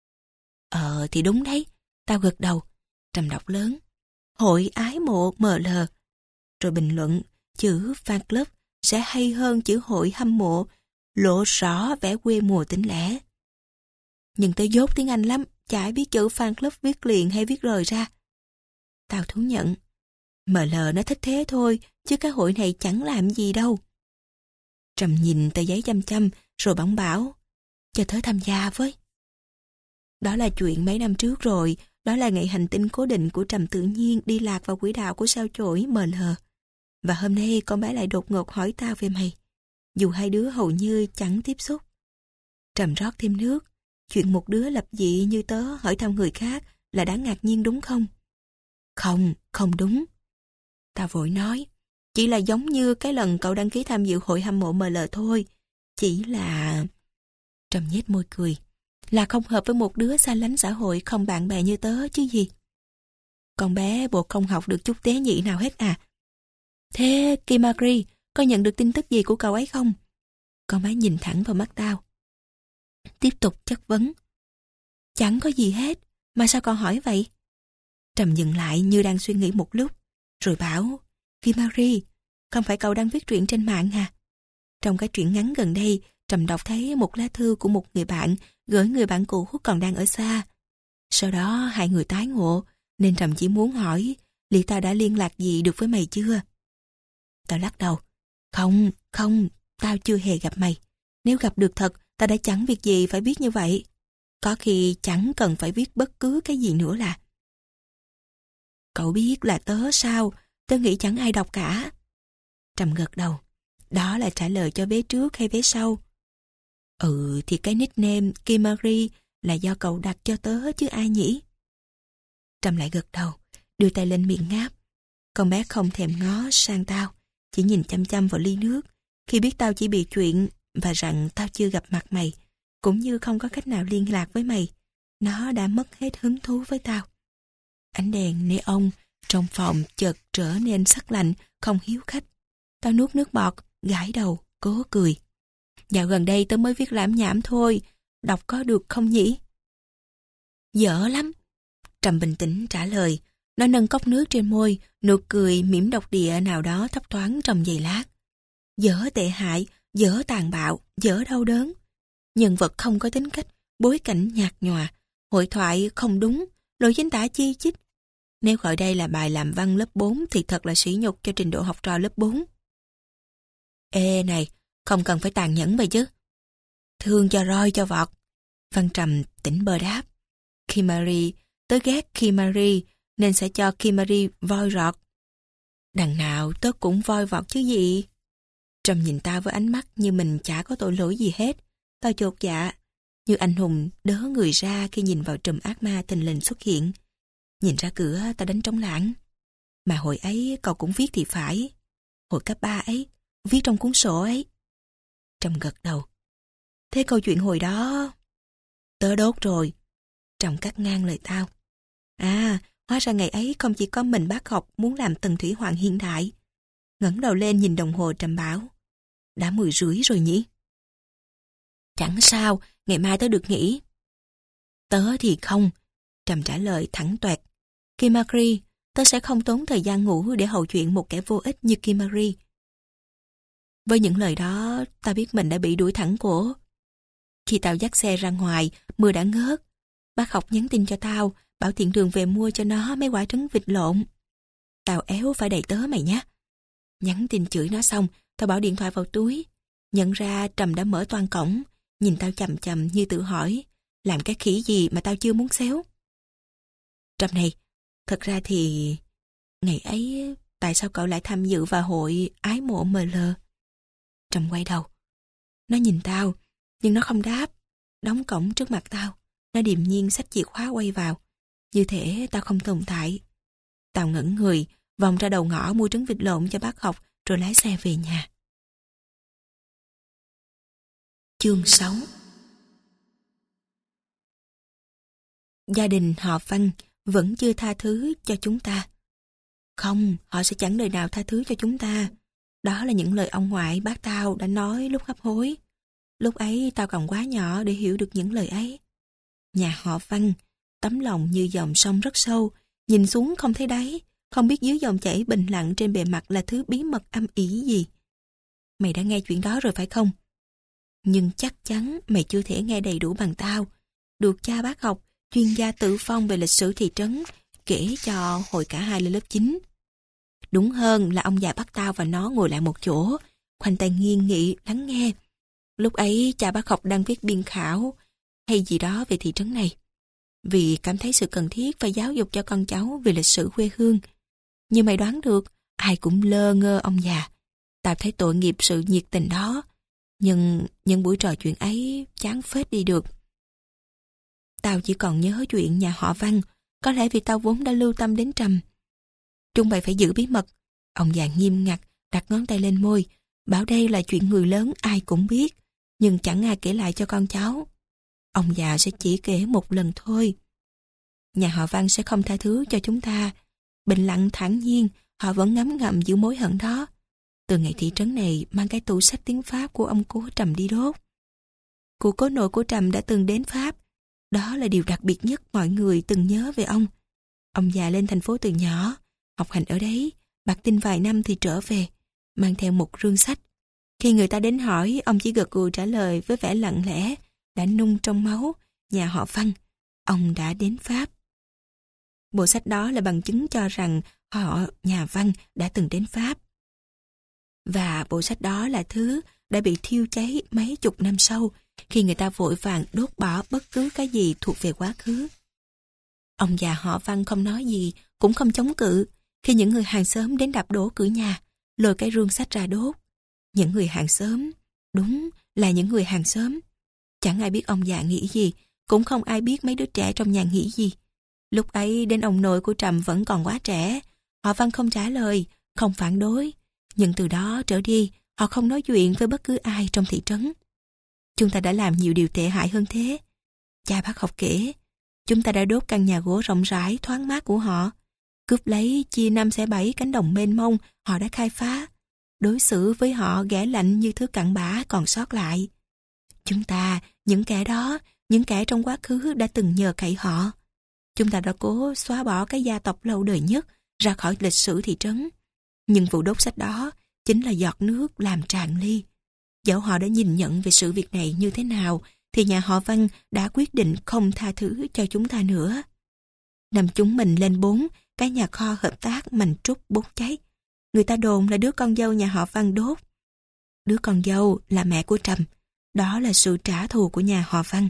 Ờ thì đúng đấy, tao gật đầu. Trầm đọc lớn, hội ái mộ em lờ, rồi bình luận, chữ fan club sẽ hay hơn chữ hội hâm mộ, lộ rõ vẻ quê mùa tỉnh lẻ. Nhưng tao dốt tiếng Anh lắm, chả ai biết chữ fan club viết liền hay viết rời ra. Tao thú nhận, em lờ nó thích thế thôi, chứ cái hội này chẳng làm gì đâu. Trầm nhìn tờ giấy chăm chăm, rồi bỗng bảo, cho tớ tham gia với. Đó là chuyện mấy năm trước rồi, đó là ngày hành tinh cố định của Trầm tự nhiên đi lạc vào quỹ đạo của sao chổi em lờ. Và hôm nay con bé lại đột ngột hỏi tao về mày, dù hai đứa hầu như chẳng tiếp xúc. Trầm rót thêm nước, chuyện một đứa lập dị như tớ hỏi thăm người khác là đáng ngạc nhiên đúng không? Không, không đúng. Tao vội nói, chỉ là giống như cái lần cậu đăng ký tham dự hội hâm mộ em lờ thôi. Chỉ là... Trầm nhếch môi cười, là không hợp với một đứa xa lánh xã hội không bạn bè như tớ chứ gì. Con bé bộ không học được chút tế nhị nào hết à? Thế Kimagri có nhận được tin tức gì của cậu ấy không? Con bé nhìn thẳng vào mắt tao, tiếp tục chất vấn. Chẳng có gì hết, mà sao con hỏi vậy? Trầm dừng lại như đang suy nghĩ một lúc, rồi bảo, Kimagri, không phải cậu đang viết truyện trên mạng à? Trong cái truyện ngắn gần đây, Trầm đọc thấy một lá thư của một người bạn gửi người bạn cũ còn đang ở xa. Sau đó hai người tái ngộ, nên Trầm chỉ muốn hỏi, liệu tao đã liên lạc gì được với mày chưa? Tao lắc đầu. Không, không, tao chưa hề gặp mày. Nếu gặp được thật, tao đã chẳng việc gì phải viết như vậy. Có khi chẳng cần phải viết bất cứ cái gì nữa là. Cậu biết là tớ sao? Tớ nghĩ chẳng ai đọc cả. Trầm gật đầu. Đó là trả lời cho vé trước hay vé sau? Ừ, thì cái nickname Kimagri là do cậu đặt cho tớ chứ ai nhỉ? Trầm lại gật đầu, đưa tay lên miệng ngáp. Con bé không thèm ngó sang tao, chỉ nhìn chăm chăm vào ly nước. Khi biết tao chỉ bị chuyện và rằng tao chưa gặp mặt mày, cũng như không có cách nào liên lạc với mày, nó đã mất hết hứng thú với tao. Ánh đèn neon trong phòng chợt trở nên sắc lạnh, không hiếu khách. Tao nuốt nước bọt, gãi đầu, cố cười. Dạo gần đây tớ mới viết lãm nhảm thôi, đọc có được không nhỉ? Dở lắm. Trầm bình tĩnh trả lời. Nó nâng cốc nước trên môi, nụ cười mỉm độc địa nào đó thấp thoáng trong giây lát. Dở tệ hại, dở tàn bạo, dở đau đớn. Nhân vật không có tính cách, bối cảnh nhạt nhòa, hội thoại không đúng, lối chính tả chi chít. Nếu gọi đây là bài làm văn lớp bốn thì thật là sỉ nhục cho trình độ học trò lớp bốn. Ê này, không cần phải tàn nhẫn vậy chứ. Thương cho roi cho vọt. Văn Trầm tỉnh bơ đáp. Kimari, tớ ghét Kimari, nên sẽ cho Kimari voi rọt. Đằng nào tớ cũng voi vọt chứ gì. Trầm nhìn tao với ánh mắt như mình chả có tội lỗi gì hết. Tao chột dạ, như anh hùng đớ người ra khi nhìn vào trùm ác ma thình lình xuất hiện. Nhìn ra cửa tao đánh trống lãng. Mà hồi ấy cậu cũng viết thì phải. Hồi cấp ba ấy, viết trong cuốn sổ ấy. Trầm gật đầu. Thế câu chuyện hồi đó... Tớ đốt rồi. Trầm cắt ngang lời tao. À, hóa ra ngày ấy không chỉ có mình bác học muốn làm Tần Thủy Hoàng hiện đại. Ngẩng đầu lên nhìn đồng hồ Trầm bảo. Đã mười rưỡi rồi nhỉ? Chẳng sao, ngày mai tớ được nghỉ. Tớ thì không. Trầm trả lời thẳng toẹt. Kimari, tớ sẽ không tốn thời gian ngủ để hầu chuyện một kẻ vô ích như Kimari. Với những lời đó, ta biết mình đã bị đuổi thẳng cổ. Khi tao dắt xe ra ngoài, mưa đã ngớt. Bác học nhắn tin cho tao, bảo tiện đường về mua cho nó mấy quả trứng vịt lộn. Tao éo phải đầy tớ mày nhé. Nhắn tin chửi nó xong, tao bỏ điện thoại vào túi. Nhận ra Trầm đã mở toang cổng, nhìn tao chằm chằm như tự hỏi, làm cái khỉ gì mà tao chưa muốn xéo. Trầm này, thật ra thì... Ngày ấy, tại sao cậu lại tham dự vào hội ái mộ em lờ? Trầm quay đầu. Nó nhìn tao, nhưng nó không đáp. Đóng cổng trước mặt tao. Nó điềm nhiên xách chìa khóa quay vào. Như thể tao không tồn tại. Tao ngẩn người, vòng ra đầu ngõ mua trứng vịt lộn cho bác học, rồi lái xe về nhà. Chương sáu. Gia đình họ Văn vẫn chưa tha thứ cho chúng ta. Không, họ sẽ chẳng đời nào tha thứ cho chúng ta. Đó là những lời ông ngoại bác tao đã nói lúc hấp hối. Lúc ấy tao còn quá nhỏ để hiểu được những lời ấy. Nhà họ Văn, tấm lòng như dòng sông rất sâu, nhìn xuống không thấy đáy, không biết dưới dòng chảy bình lặng trên bề mặt là thứ bí mật âm ỉ gì. Mày đã nghe chuyện đó rồi phải không? Nhưng chắc chắn mày chưa thể nghe đầy đủ bằng tao. Được cha bác học, chuyên gia tự phong về lịch sử thị trấn, kể cho hồi cả hai lên lớp chín. Đúng hơn là ông già bắt tao và nó ngồi lại một chỗ, khoanh tay nghiêng nghị lắng nghe. Lúc ấy cha bác học đang viết biên khảo hay gì đó về thị trấn này, vì cảm thấy sự cần thiết phải giáo dục cho con cháu về lịch sử quê hương. Như mày đoán được, ai cũng lơ ngơ ông già. Tao thấy tội nghiệp sự nhiệt tình đó, nhưng những buổi trò chuyện ấy chán phết đi được. Tao chỉ còn nhớ chuyện nhà họ Văn, có lẽ vì tao vốn đã lưu tâm đến Trầm. Chúng mày phải giữ bí mật. Ông già nghiêm ngặt đặt ngón tay lên môi, bảo đây là chuyện người lớn ai cũng biết, nhưng chẳng ai kể lại cho con cháu. Ông già sẽ chỉ kể một lần thôi. Nhà họ Văn sẽ không tha thứ cho chúng ta. Bình lặng thản nhiên, họ vẫn ngấm ngầm giữ mối hận đó. Từ ngày thị trấn này mang cái tủ sách tiếng Pháp của ông cố Trầm đi đốt. Cụ cố nội của Trầm đã từng đến Pháp. Đó là điều đặc biệt nhất mọi người từng nhớ về ông. Ông già lên thành phố từ nhỏ, học hành ở đấy, bặt tin vài năm thì trở về, mang theo một rương sách. Khi người ta đến hỏi, ông chỉ gật gù trả lời với vẻ lặng lẽ, đã nung trong máu, nhà họ Văn, ông đã đến Pháp. Bộ sách đó là bằng chứng cho rằng họ, nhà Văn, đã từng đến Pháp. Và bộ sách đó là thứ đã bị thiêu cháy mấy chục năm sau, khi người ta vội vàng đốt bỏ bất cứ cái gì thuộc về quá khứ. Ông già họ Văn không nói gì, cũng không chống cự, khi những người hàng xóm đến đạp đổ cửa nhà, lôi cái rương sách ra đốt. Những người hàng xóm, đúng là những người hàng xóm. Chẳng ai biết ông già nghĩ gì, cũng không ai biết mấy đứa trẻ trong nhà nghĩ gì. Lúc ấy đến ông nội của Trầm vẫn còn quá trẻ, họ Văn không trả lời, không phản đối. Nhưng từ đó trở đi, họ không nói chuyện với bất cứ ai trong thị trấn. Chúng ta đã làm nhiều điều tệ hại hơn thế. Cha bác học kể, chúng ta đã đốt căn nhà gỗ rộng rãi, thoáng mát của họ, cướp lấy chia năm xẻ bảy cánh đồng mênh mông họ đã khai phá, đối xử với họ ghẻ lạnh như thứ cặn bã còn sót lại. Chúng ta, những kẻ đó, những kẻ trong quá khứ đã từng nhờ cậy họ. Chúng ta đã cố xóa bỏ cái gia tộc lâu đời nhất ra khỏi lịch sử thị trấn. Nhưng vụ đốt sách đó chính là giọt nước làm tràn ly. Dẫu họ đã nhìn nhận về sự việc này như thế nào, thì nhà họ Văn đã quyết định không tha thứ cho chúng ta nữa. Nằm chúng mình lên bốn cái nhà kho hợp tác mành trúc bốc cháy. Người ta đồn là đứa con dâu nhà họ Văn đốt. Đứa con dâu là mẹ của Trầm. Đó là sự trả thù của nhà họ Văn.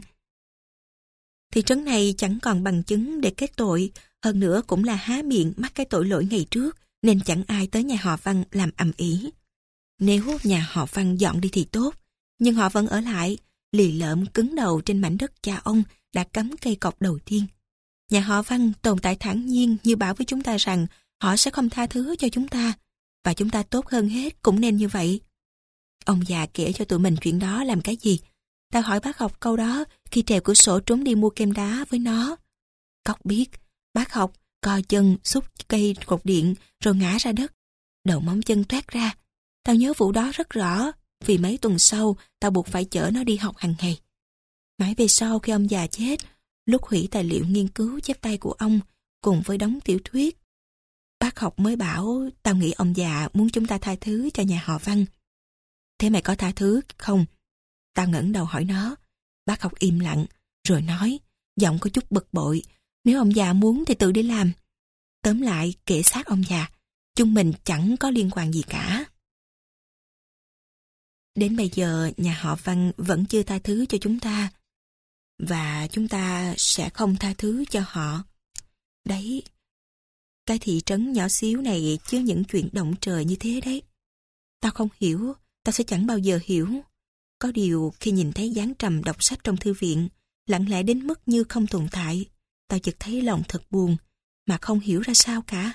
Thị trấn này chẳng còn bằng chứng để kết tội, hơn nữa cũng là há miệng mắc cái tội lỗi ngày trước, nên chẳng ai tới nhà họ Văn làm ầm ĩ. Nếu nhà họ Văn dọn đi thì tốt, nhưng họ vẫn ở lại, lì lợm cứng đầu trên mảnh đất cha ông đã cắm cây cọc đầu tiên. Nhà họ Văn tồn tại thản nhiên như bảo với chúng ta rằng họ sẽ không tha thứ cho chúng ta, và chúng ta tốt hơn hết cũng nên như vậy. Ông già kể cho tụi mình chuyện đó làm cái gì? Tao hỏi bác học câu đó khi trèo cửa sổ trốn đi mua kem đá với nó. Cóc biết, bác học co chân xúc cây cột điện rồi ngã ra đất, đầu móng chân toét ra. Tao nhớ vụ đó rất rõ, vì mấy tuần sau tao buộc phải chở nó đi học hàng ngày. Mãi về sau khi ông già chết, lúc hủy tài liệu nghiên cứu chép tay của ông cùng với đống tiểu thuyết. Bác học mới bảo tao nghĩ ông già muốn chúng ta tha thứ cho nhà họ Văn. Thế mày có tha thứ không? Tao ngẩng đầu hỏi nó. Bác học im lặng, rồi nói, giọng có chút bực bội. Nếu ông già muốn thì tự đi làm. Tóm lại, kệ xác ông già, chúng mình chẳng có liên quan gì cả. Đến bây giờ, nhà họ Văn vẫn chưa tha thứ cho chúng ta. Và chúng ta sẽ không tha thứ cho họ. Đấy, cái thị trấn nhỏ xíu này chứa những chuyện động trời như thế đấy. Tao không hiểu, tao sẽ chẳng bao giờ hiểu. Có điều khi nhìn thấy Giáng Trầm đọc sách trong thư viện, lặng lẽ đến mức như không tồn tại, tao chợt thấy lòng thật buồn, mà không hiểu ra sao cả.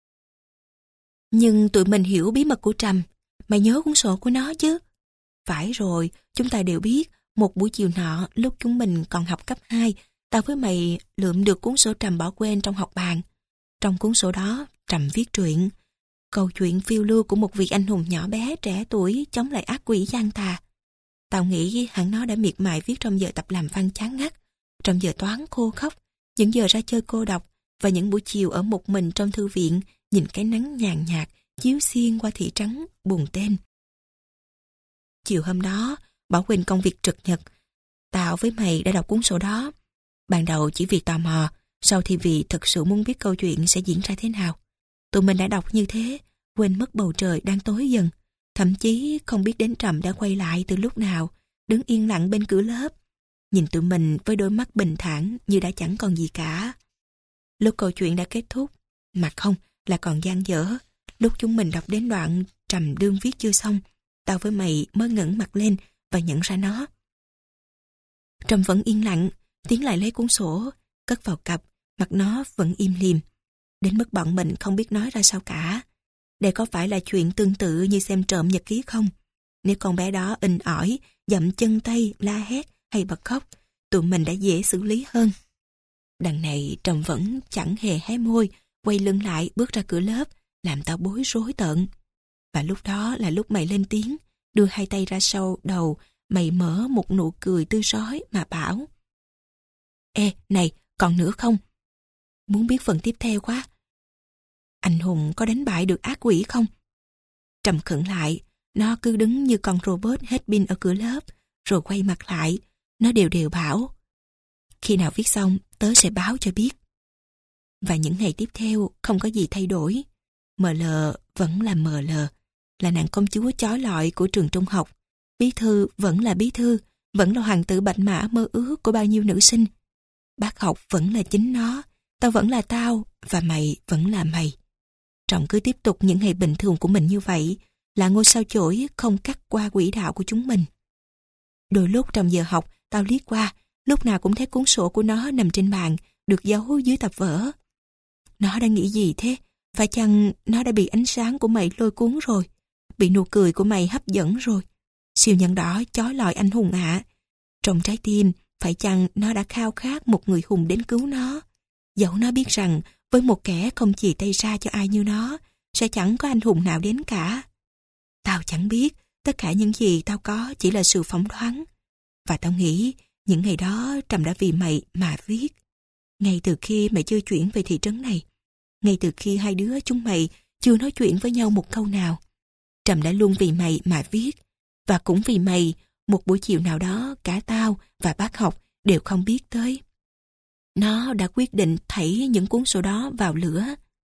Nhưng tụi mình hiểu bí mật của Trầm. Mày nhớ cuốn sổ của nó chứ? Phải rồi, chúng ta đều biết, một buổi chiều nọ, lúc chúng mình còn học cấp hai, tao với mày lượm được cuốn sổ Trầm bỏ quên trong học bàn. Trong cuốn sổ đó, Trầm viết truyện. Câu chuyện phiêu lưu của một vị anh hùng nhỏ bé trẻ tuổi chống lại ác quỷ gian tà. Tao nghĩ hẳn nó đã miệt mài viết trong giờ tập làm văn chán ngắt, trong giờ toán khô khốc, những giờ ra chơi cô độc và những buổi chiều ở một mình trong thư viện nhìn cái nắng nhàn nhạt chiếu xiên qua thị trấn buồn tên. Chiều hôm đó, bỏ quên công việc trực nhật, tao với mày đã đọc cuốn sổ đó. Ban đầu chỉ vì tò mò, sau thì vì thực sự muốn biết câu chuyện sẽ diễn ra thế nào. Tụi mình đã đọc như thế, quên mất bầu trời đang tối dần. Thậm chí không biết đến Trầm đã quay lại từ lúc nào, đứng yên lặng bên cửa lớp, nhìn tụi mình với đôi mắt bình thản như đã chẳng còn gì cả. Lúc câu chuyện đã kết thúc, mà không là còn dang dở, lúc chúng mình đọc đến đoạn Trầm đương viết chưa xong, tao với mày mới ngẩng mặt lên và nhận ra nó. Trầm vẫn yên lặng, tiến lại lấy cuốn sổ, cất vào cặp, mặt nó vẫn im lìm, đến mức bọn mình không biết nói ra sao cả. Đây có phải là chuyện tương tự như xem trộm nhật ký không? Nếu con bé đó inh ỏi, dậm chân tay, la hét hay bật khóc, tụi mình đã dễ xử lý hơn. Đằng này Trầm vẫn chẳng hề hé môi, quay lưng lại bước ra cửa lớp, làm tao bối rối tợn. Và lúc đó là lúc mày lên tiếng, đưa hai tay ra sau đầu, mày mở một nụ cười tươi rói mà bảo: Ê, này, còn nữa không? Muốn biết phần tiếp theo quá. Anh hùng có đánh bại được ác quỷ không? Trầm khựng lại, nó cứ đứng như con robot hết pin ở cửa lớp, rồi quay mặt lại, nó đều đều bảo: Khi nào viết xong, tớ sẽ báo cho biết. Và những ngày tiếp theo không có gì thay đổi. em lờ vẫn là em lờ, là nàng công chúa chói lọi của trường trung học. Bí thư vẫn là bí thư, vẫn là hoàng tử bạch mã mơ ước của bao nhiêu nữ sinh. Bác học vẫn là chính nó, tao vẫn là tao, và mày vẫn là mày. Trọng cứ tiếp tục những ngày bình thường của mình như vậy, là ngôi sao chổi không cắt qua quỹ đạo của chúng mình. Đôi lúc trong giờ học, tao liếc qua, lúc nào cũng thấy cuốn sổ của nó nằm trên bàn, được giấu dưới tập vở. Nó đang nghĩ gì thế? Phải chăng nó đã bị ánh sáng của mày lôi cuốn rồi? Bị nụ cười của mày hấp dẫn rồi? Siêu nhân đó chói lọi anh hùng ạ. À. Trong trái tim, phải chăng nó đã khao khát một người hùng đến cứu nó? Dẫu nó biết rằng với một kẻ không chì tay ra cho ai như nó, sẽ chẳng có anh hùng nào đến cả. Tao chẳng biết, tất cả những gì tao có chỉ là sự phỏng đoán. Và tao nghĩ, những ngày đó Trầm đã vì mày mà viết. Ngay từ khi mày chưa chuyển về thị trấn này, ngay từ khi hai đứa chúng mày chưa nói chuyện với nhau một câu nào, Trầm đã luôn vì mày mà viết. Và cũng vì mày, một buổi chiều nào đó cả tao và bác học đều không biết tới. Nó đã quyết định thảy những cuốn sổ đó vào lửa.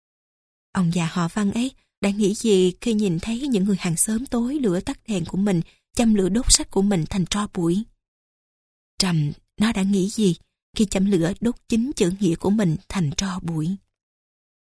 Ông già họ Văn ấy đã nghĩ gì khi nhìn thấy những người hàng xóm tối lửa tắt đèn của mình, châm lửa đốt sách của mình thành tro bụi? Trầm, nó đã nghĩ gì khi châm lửa đốt chính chữ nghĩa của mình thành tro bụi?